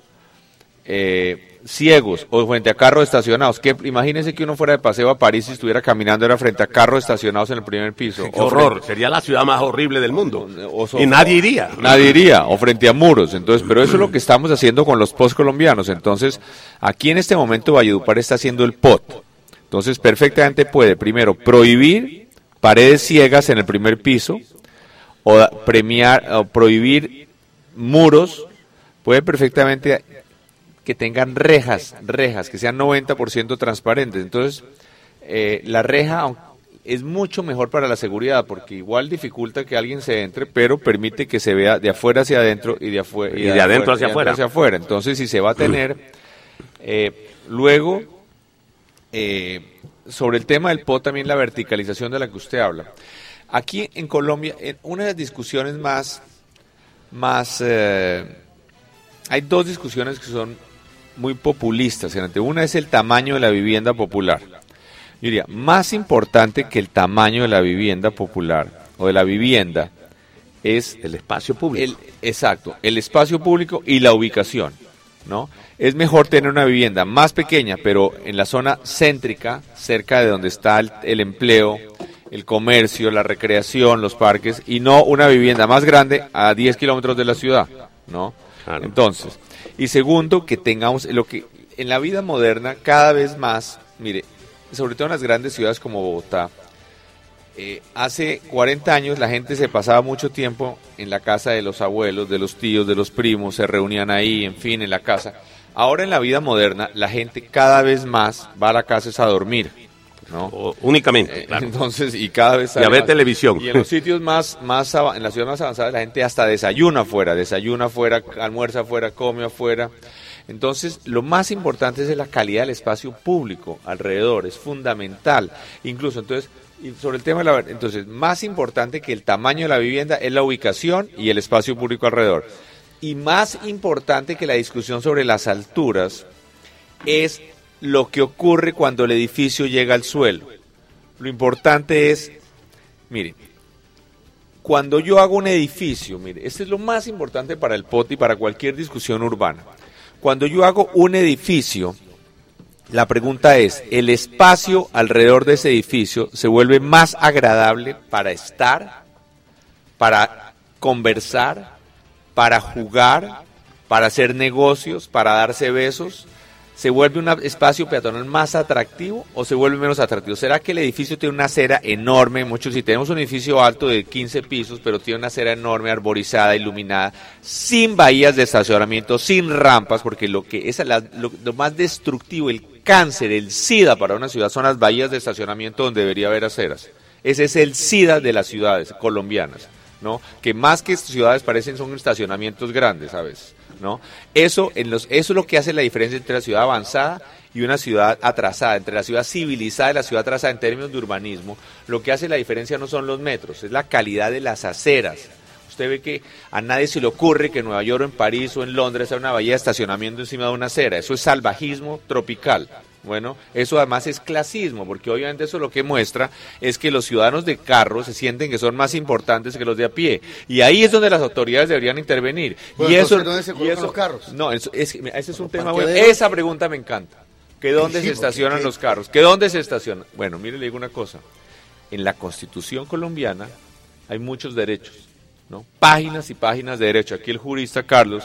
eh, ciegos o frente a carros estacionados. Que imagínense que uno fuera de paseo a París y estuviera caminando era frente a carros estacionados en el primer piso. Qué O horror, frente- sería la ciudad más horrible del mundo. o so- Y nadie iría. Nadie iría, o frente a muros. Entonces, pero eso es lo que estamos haciendo con los P O Ts colombianos. Entonces, aquí en este momento Valledupar está haciendo el P O T. Entonces, perfectamente puede, primero, prohibir paredes ciegas en el primer piso, o da- premiar, o prohibir muros. Puede perfectamente que tengan rejas, rejas, que sean noventa por ciento transparentes. Entonces, eh, la reja aun- es mucho mejor para la seguridad, porque igual dificulta que alguien se entre, pero permite que se vea de afuera hacia adentro y de, afue- Y de adentro hacia y de afuera. hacia afuera. Entonces, si se va a tener, eh, luego, eh, sobre el tema del P O T, también la verticalización de la que usted habla. Aquí en Colombia, en una de las discusiones más, más eh, hay dos discusiones que son muy populistas. Una es el tamaño de la vivienda popular. Yo diría, más importante que el tamaño de la vivienda popular o de la vivienda es el espacio público. El, exacto, el espacio público y la ubicación, ¿no? Es mejor tener una vivienda más pequeña, pero en la zona céntrica, cerca de donde está el, el empleo, el comercio, la recreación, los parques, y no una vivienda más grande a diez kilómetros de la ciudad, ¿no? Claro. Entonces, y segundo, que tengamos lo que en la vida moderna cada vez más, mire, sobre todo en las grandes ciudades como Bogotá, eh, hace cuarenta años la gente se pasaba mucho tiempo en la casa de los abuelos, de los tíos, de los primos, se reunían ahí, en fin, en la casa. Ahora en la vida moderna la gente cada vez más va a la casa es a dormir, ¿no? O, únicamente, eh, claro. Entonces, y cada vez y a ver televisión. Y en los sitios más, más en las ciudades más avanzadas la gente hasta desayuna afuera, desayuna afuera, almuerza afuera, come afuera. Entonces, lo más importante es la calidad del espacio público alrededor, es fundamental. Incluso, entonces, y sobre el tema de la, entonces, más importante que el tamaño de la vivienda es la ubicación y el espacio público alrededor. Y más importante que la discusión sobre las alturas es lo que ocurre cuando el edificio llega al suelo. Lo importante es, mire, cuando yo hago un edificio, mire, esto es lo más importante para el P O T y para cualquier discusión urbana. Cuando yo hago un edificio, la pregunta es, ¿el espacio alrededor de ese edificio se vuelve más agradable para estar, para conversar, para jugar, para hacer negocios, para darse besos? ¿Se vuelve un espacio peatonal más atractivo o se vuelve menos atractivo? ¿Será que el edificio tiene una acera enorme? Muchos, si tenemos un edificio alto de quince pisos, pero tiene una acera enorme, arborizada, iluminada, sin bahías de estacionamiento, sin rampas, porque lo que es la, lo, lo más destructivo, el cáncer, el SIDA para una ciudad son las bahías de estacionamiento donde debería haber aceras. Ese es el SIDA de las ciudades colombianas, ¿no? Que más que ciudades parecen son estacionamientos grandes a veces, ¿no? Eso, en los, eso es lo que hace la diferencia entre la ciudad avanzada y una ciudad atrasada, entre la ciudad civilizada y la ciudad atrasada en términos de urbanismo. Lo que hace la diferencia no son los metros, es la calidad de las aceras. Usted ve que a nadie se le ocurre que en Nueva York, o en París o en Londres haya una bahía de estacionamiento encima de una acera. Eso es salvajismo tropical. Bueno, eso además es clasismo, porque obviamente eso lo que muestra es que los ciudadanos de carro se sienten que son más importantes que los de a pie. Y ahí es donde las autoridades deberían intervenir. Bueno, y eso, ¿dónde se colocan los carros? No, eso, es, ese es un tema bueno. Esa pregunta me encanta. ¿Que dónde sí, se estacionan ¿qué? los carros? ¿Que dónde se estacionan? Bueno, mire, le digo una cosa. En la Constitución colombiana hay muchos derechos, ¿no? Páginas y páginas de derechos. Aquí el jurista Carlos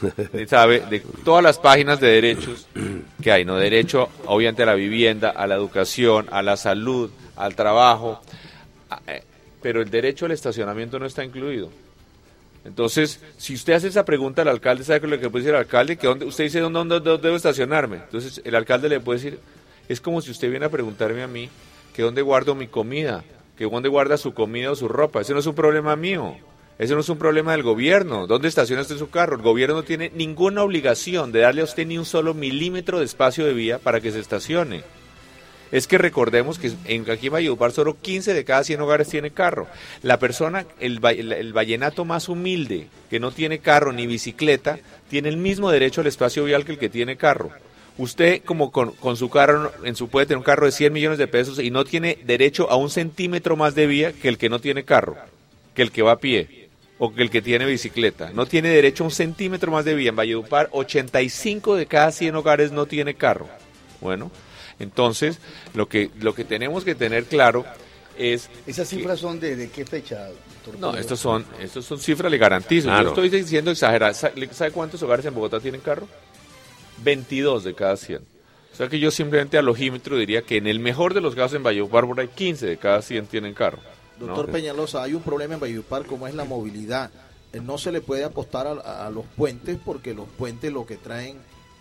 sabe de todas las páginas de derechos que hay, ¿no? Derecho, obviamente, a la vivienda, a la educación, a la salud, al trabajo, a, eh, pero el derecho al estacionamiento no está incluido. Entonces, si usted hace esa pregunta al alcalde, ¿sabe lo que puede decir el alcalde? Que dónde, usted dice, ¿dónde, dónde, dónde debo estacionarme? Entonces, el alcalde le puede decir, es como si usted viene a preguntarme a mí, que dónde guardo mi comida, que dónde guarda su comida o su ropa. Ese no es un problema mío. Ese no es un problema del gobierno. ¿Dónde estaciona usted su carro? El gobierno no tiene ninguna obligación de darle a usted ni un solo milímetro de espacio de vía para que se estacione. Es que recordemos que en, aquí en Valledupar solo quince de cada cien hogares tiene carro. La persona, el, el, el vallenato más humilde, que no tiene carro ni bicicleta, tiene el mismo derecho al espacio vial que el que tiene carro. Usted, como con, con su carro, en su puede tener un carro de cien millones de pesos y no tiene derecho a un centímetro más de vía que el que no tiene carro, que el que va a pie o que el que tiene bicicleta. No tiene derecho a un centímetro más de vía. En Valledupar, ochenta y cinco de cada cien hogares no tiene carro. Bueno, entonces, lo que lo que tenemos que tener claro es... ¿Esas cifras que, son de, de qué fecha, doctor? No, estos son, estos son cifras, le garantizo. Claro. Yo estoy diciendo exagerar. ¿Sabe cuántos hogares en Bogotá tienen carro? veintidós de cada cien. O sea que yo simplemente al ojímetro diría que en el mejor de los casos en Valledupar por ahí quince de cada cien tienen carro. Doctor ¿no? Peñalosa, hay un problema en Valledupar como es la movilidad. No se le puede apostar a, a los puentes porque los puentes lo que traen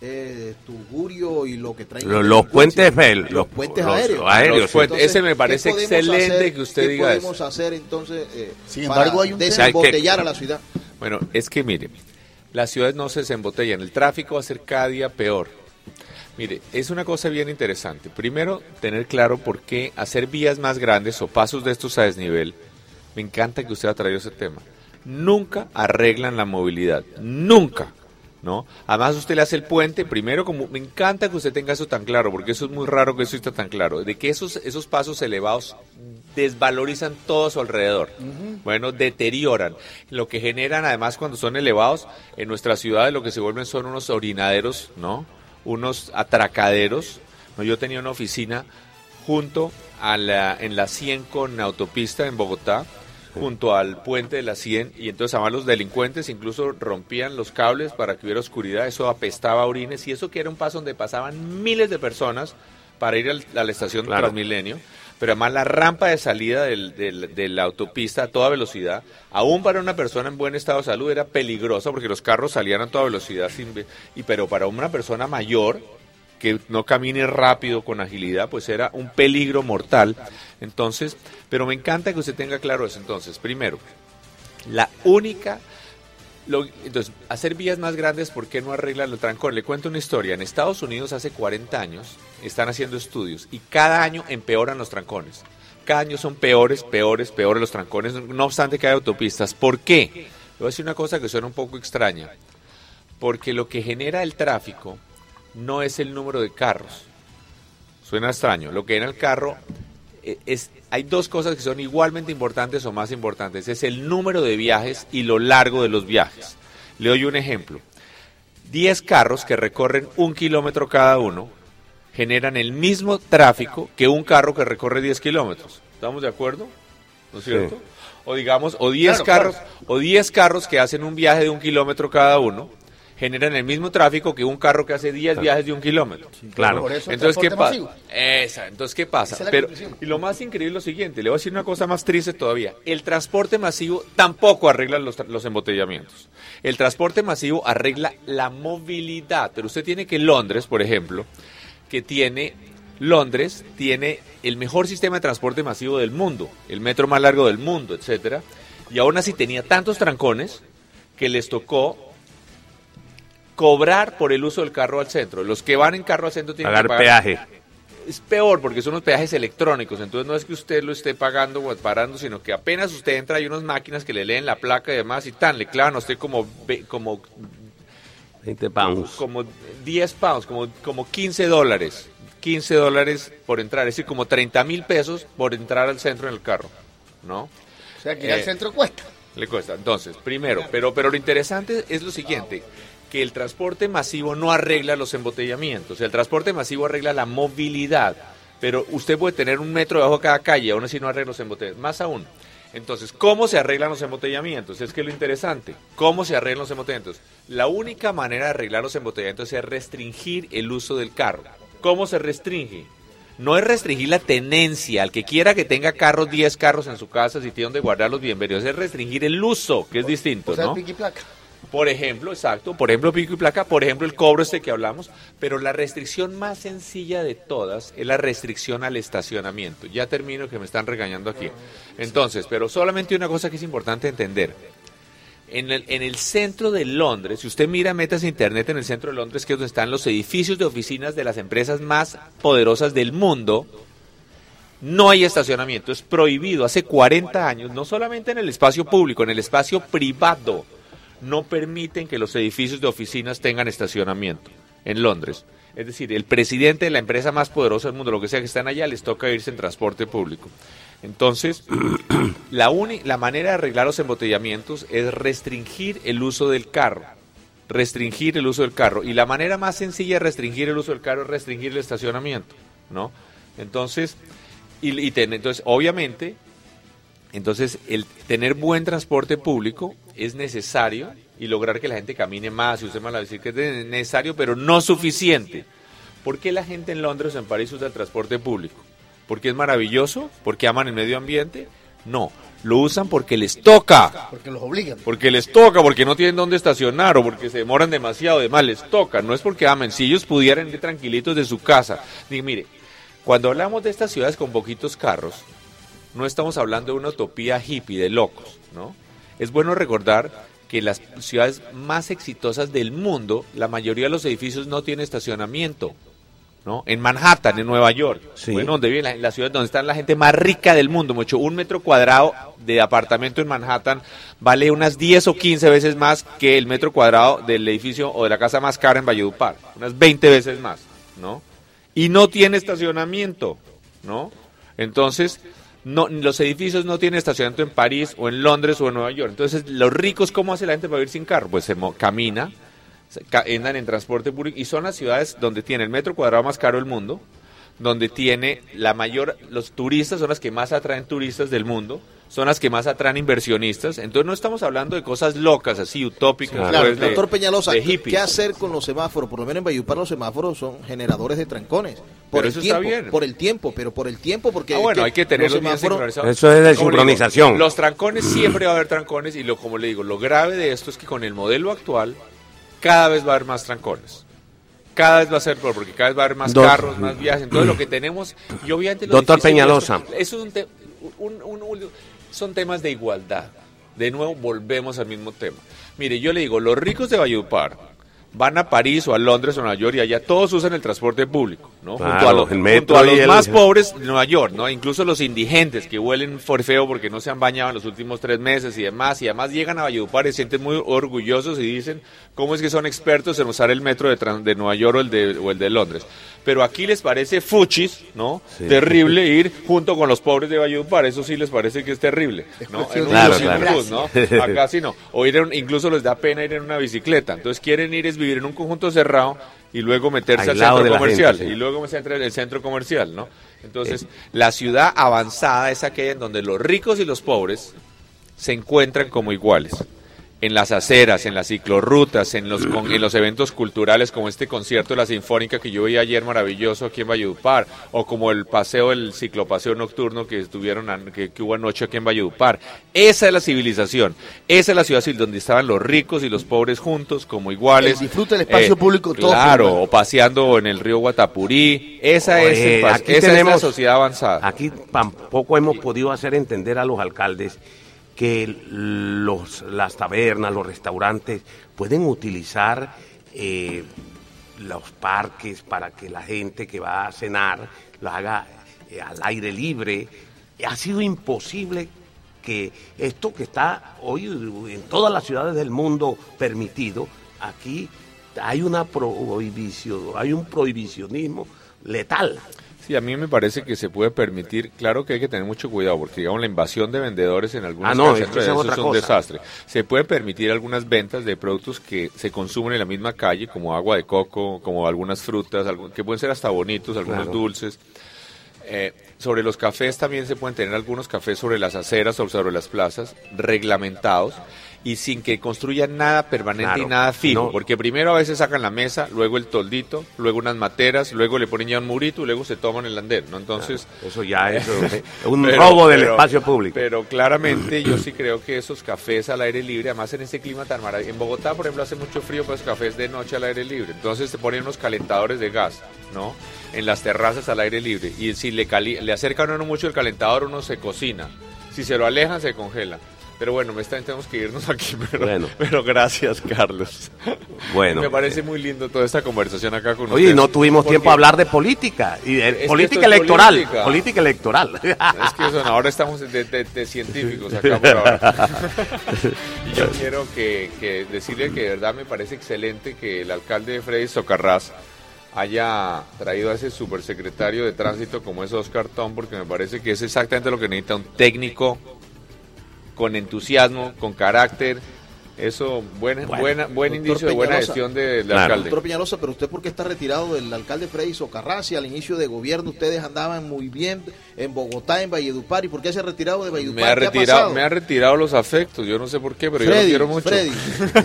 es tugurio y lo que traen... Los, los puentes los, los puentes los, aéreos. Los aéreos los puentes, entonces, ese me parece excelente hacer, que usted diga eso. ¿Qué podemos hacer entonces eh, Sin embargo, para hay un desembotellar a la ciudad? Bueno, es que mire, las ciudades no se desembotellan, el tráfico va a ser cada día peor. Mire, es una cosa bien interesante. Primero, tener claro por qué hacer vías más grandes o pasos de estos a desnivel. Me encanta que usted ha traído ese tema. Nunca arreglan la movilidad, nunca. ¿no? Además usted le hace el puente, primero, como me encanta que usted tenga eso tan claro, porque eso es muy raro que eso esté tan claro, de que esos, esos pasos elevados desvalorizan todo a su alrededor, uh-huh. bueno, deterioran, lo que generan además cuando son elevados, en nuestras ciudades lo que se vuelven son unos orinaderos, ¿no? Unos atracaderos, ¿no? Yo tenía una oficina junto a la, en la cien con autopista en Bogotá, junto al puente de la cien, y entonces además los delincuentes incluso rompían los cables para que hubiera oscuridad, eso apestaba a orines, y eso que era un paso donde pasaban miles de personas para ir al, a la estación claro. Transmilenio, pero además la rampa de salida del, del, de la autopista a toda velocidad, aún para una persona en buen estado de salud era peligrosa, porque los carros salían a toda velocidad, sin, y pero para una persona mayor, que no camine rápido, con agilidad, pues era un peligro mortal. Entonces, pero me encanta que usted tenga claro eso. Entonces, primero, la única, lo, entonces, hacer vías más grandes, ¿por qué no arreglan el trancón? Le cuento una historia. En Estados Unidos hace cuarenta años están haciendo estudios y cada año empeoran los trancones. Cada año son peores, peores, peores los trancones, no obstante que hay autopistas. ¿Por qué? Le voy a decir una cosa que suena un poco extraña. Porque lo que genera el tráfico no es el número de carros. Suena extraño. Lo que genera el carro es, hay dos cosas que son igualmente importantes o más importantes. Es el número de viajes y lo largo de los viajes. Le doy un ejemplo. diez carros que recorren un kilómetro cada uno generan el mismo tráfico que un carro que recorre diez kilómetros. ¿Estamos de acuerdo? ¿No es cierto? Sí. O digamos, o diez claro, carros, claro. o diez carros que hacen un viaje de un kilómetro cada uno generan el mismo tráfico que un carro que hace diez claro. viajes de un kilómetro. Sí, claro. Entonces, ¿qué pasa? Esa, entonces, ¿qué pasa? Pero, y lo más increíble es lo siguiente, le voy a decir una cosa más triste todavía. El transporte masivo tampoco arregla los, los embotellamientos. El transporte masivo arregla la movilidad. Pero usted tiene que Londres, por ejemplo, que tiene, Londres tiene el mejor sistema de transporte masivo del mundo, el metro más largo del mundo, etcétera. Y aún así tenía tantos trancones que les tocó cobrar por el uso del carro al centro. Los que van en carro al centro tienen pagar que pagar peaje. Es peor porque son unos peajes electrónicos, entonces no es que usted lo esté pagando o parando, sino que apenas usted entra hay unas máquinas que le leen la placa y demás y tan, le clavan a usted como como veinte pounds. Como diez pounds, como, como quince dólares. quince dólares por entrar, es decir, como treinta mil pesos por entrar al centro en el carro, ¿no? O sea, que ir eh, al centro cuesta. Le cuesta. Entonces, primero, pero, pero lo interesante es lo siguiente, que el transporte masivo no arregla los embotellamientos, el transporte masivo arregla la movilidad, pero usted puede tener un metro debajo de cada calle, aún así no arregla los embotellamientos, más aún. Entonces, ¿cómo se arreglan los embotellamientos? Es que es lo interesante, ¿cómo se arreglan los embotellamientos? La única manera de arreglar los embotellamientos es restringir el uso del carro. ¿Cómo se restringe? No es restringir la tenencia, al que quiera que tenga carros, diez carros en su casa, si tiene donde guardarlos, bienvenidos, es restringir el uso, que es distinto, o sea, ¿no? Pico y placa. Por ejemplo, exacto, por ejemplo pico y placa, por ejemplo el cobro este que hablamos, pero la restricción más sencilla de todas es la restricción al estacionamiento. Ya termino que me están regañando aquí. Entonces, pero solamente una cosa que es importante entender. En el, en el centro de Londres, si usted mira metas de internet en el centro de Londres, que es donde están los edificios de oficinas de las empresas más poderosas del mundo, no hay estacionamiento, es prohibido. Hace cuarenta años, no solamente en el espacio público, en el espacio privado, no permiten que los edificios de oficinas tengan estacionamiento en Londres. Es decir, el presidente de la empresa más poderosa del mundo, lo que sea que están allá, les toca irse en transporte público. Entonces, la, uni- la manera de arreglar los embotellamientos es restringir el uso del carro. Restringir el uso del carro. Y la manera más sencilla de restringir el uso del carro es restringir el estacionamiento, ¿no? Entonces, y, y ten- entonces obviamente... Entonces, el tener buen transporte público es necesario y lograr que la gente camine más y use más la bicicleta es necesario, pero no suficiente. ¿Por qué la gente en Londres o en París usa el transporte público? ¿Porque es maravilloso? ¿Porque aman el medio ambiente? No, lo usan porque les toca. Porque los obligan. Porque les toca, porque no tienen dónde estacionar o porque se demoran demasiado, además les toca. No es porque amen, si ellos pudieran ir tranquilitos de su casa. Digo, mire, cuando hablamos de estas ciudades con poquitos carros, no estamos hablando de una utopía hippie de locos, ¿no? Es bueno recordar que en las ciudades más exitosas del mundo, la mayoría de los edificios no tienen estacionamiento. ¿no? En Manhattan, en Nueva York, Sí. bueno, donde vive la, la ciudad donde está la gente más rica del mundo, mucho, un metro cuadrado de apartamento en Manhattan vale unas diez o quince veces más que el metro cuadrado del edificio o de la casa más cara en Valledupar, unas veinte veces más, ¿no? Y no tiene estacionamiento, ¿no? Entonces, no, los edificios no tienen estacionamiento en París o en Londres o en Nueva York. Entonces, los ricos, ¿cómo hace la gente para vivir sin carro? Pues se mo- camina, se ca- andan en transporte público y son las ciudades donde tiene el metro cuadrado más caro del mundo, donde tiene la mayor, los turistas son las que más atraen turistas del mundo, son las que más atraen inversionistas. Entonces no estamos hablando de cosas locas, así utópicas. Claro, pues, de- doctor Peñalosa, de ¿qué, hippies. qué hacer con los semáforos? Por lo menos en Valledupar los semáforos son generadores de trancones. Por Pero el eso está tiempo, bien. por el tiempo, pero por el tiempo, porque Ah, bueno, es hay que tenerlos los bien semáforos- sincronizados. Eso es de Como le digo, sincronización. los trancones siempre va a haber trancones y lo como le digo, lo grave de esto es que con el modelo actual cada vez va a haber más trancones. Cada vez va a ser peor, porque cada vez va a haber más Dos- carros, más viajes. Entonces lo que tenemos, y obviamente lo Doctor difícil de Peñalosa. esto- eso es un, te- un- un- un- son temas de igualdad. De nuevo volvemos al mismo tema. Mire, yo le digo, los ricos de Valledupar van a París o a Londres o a Nueva York y allá todos usan el transporte público, ¿no? Claro, junto a los, el junto metro a los y el- más pobres de Nueva York, ¿no? Incluso los indigentes que huelen for feo porque no se han bañado en los últimos tres meses y demás, y además llegan a Valledupar y se sienten muy orgullosos y dicen cómo es que son expertos en usar el metro de, tran- de Nueva York o el de, o el de Londres. Pero aquí les parece fuchis, ¿no? Sí. Terrible ir junto con los pobres de Valledupar, eso sí les parece que es terrible, ¿no? En un Claro, bus, en un claro. bus, ¿no? Acá sí no. O ir en- incluso les da pena ir en una bicicleta. Entonces quieren ir es vivir en un conjunto cerrado y luego meterse Aislado al de centro la comercial. gente, sí. Y luego meterse entre el centro comercial, ¿no? Entonces, la ciudad avanzada es aquella en donde los ricos y los pobres se encuentran como iguales. En las aceras, en las ciclorrutas, en los, con- en los eventos culturales como este concierto de la Sinfónica que yo vi ayer maravilloso aquí en Valledupar, o como el paseo, el ciclopaseo nocturno que estuvieron an- que, que hubo anoche aquí en Valledupar. Esa es la civilización, esa es la ciudad civil donde estaban los ricos y los pobres juntos como iguales. El disfrute del espacio público, todo Claro, igual. o paseando en el río Guatapurí. Esa es, Oye, el pas- aquí esa es tenemos- la sociedad avanzada. Aquí tampoco hemos podido hacer entender a los alcaldes que los, las tabernas, los restaurantes pueden utilizar eh, los parques para que la gente que va a cenar lo haga eh, al aire libre. Ha sido imposible que esto que está hoy en todas las ciudades del mundo permitido, aquí hay una prohibición, hay un prohibicionismo letal. Sí, a mí me parece que se puede permitir, claro que hay que tener mucho cuidado, porque digamos la invasión de vendedores en algunos Ah, no, casos eso es eso otra es un cosa. desastre. Se puede permitir algunas ventas de productos que se consumen en la misma calle, como agua de coco, como algunas frutas, algún- que pueden ser hasta bonitos, algunos Claro. dulces. Eh, sobre los cafés también se pueden tener algunos cafés sobre las aceras o sobre las plazas, reglamentados, y sin que construyan nada permanente Claro, y nada fijo, no. porque primero a veces sacan la mesa, luego el toldito, luego unas materas, luego le ponen ya un murito y luego se toman el andén, ¿no? Entonces... Eso ya es eh, un Pero- robo del pero- espacio público. Pero claramente yo sí creo que esos cafés al aire libre, además en ese clima tan maravilloso, en Bogotá por ejemplo hace mucho frío, pues cafés de noche al aire libre, entonces te ponen unos calentadores de gas, ¿no? En las terrazas al aire libre, y si le, cali- le acercan a uno mucho el calentador uno se cocina, si se lo alejan se congela. Pero bueno, me está, tenemos que irnos aquí, pero, Bueno. pero gracias, Carlos. Bueno. Me parece muy lindo toda esta conversación acá con Oye, ustedes. no tuvimos porque tiempo a hablar de política, y de que política esto es electoral, política. política electoral. Es que son, ahora estamos de, de- de científicos acá por ahora. Y yo quiero que, que decirle que de verdad me parece excelente que el alcalde Freddy Socarrás haya traído a ese supersecretario de tránsito como es Oscar Tom, porque me parece que es exactamente lo que necesita un técnico con entusiasmo, con carácter. Eso, buena, Bueno, buena, buen doctor indicio de buena Peñalosa. gestión del Claro. alcalde. Doctor Peñalosa, pero usted por qué está retirado del alcalde Freddy Socarrás y al inicio de gobierno ustedes andaban muy bien en Bogotá, en Valledupar, ¿y por qué se ha retirado de Valledupar? Me ha, ¿Qué ha retirado, pasado? me ha retirado los afectos, yo no sé por qué, pero yo lo Freddy, quiero mucho. Freddy.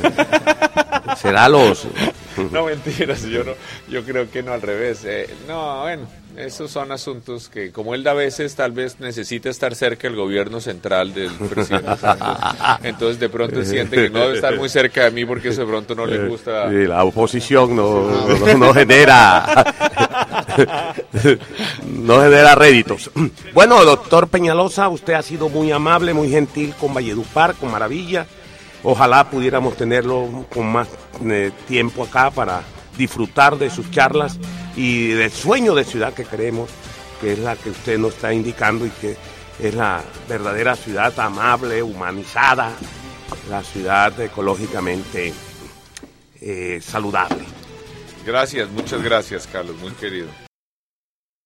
Será los... No, mentiras, yo no, yo creo que no, al revés. Eh, no, bueno, esos son asuntos que, como él a veces tal vez necesita estar cerca del gobierno central del presidente Santos, entonces de pronto siente que no debe estar muy cerca de mí porque eso de pronto no le gusta. Sí, la oposición no, no, no genera no genera réditos. Bueno, doctor Peñalosa, usted ha sido muy amable, muy gentil con Valledupar, con Maravilla. Ojalá pudiéramos tenerlo con más eh, tiempo acá para disfrutar de sus charlas y del sueño de ciudad que queremos, que es la que usted nos está indicando y que es la verdadera ciudad amable, humanizada, la ciudad ecológicamente eh, saludable. Gracias, muchas gracias, Carlos, muy querido.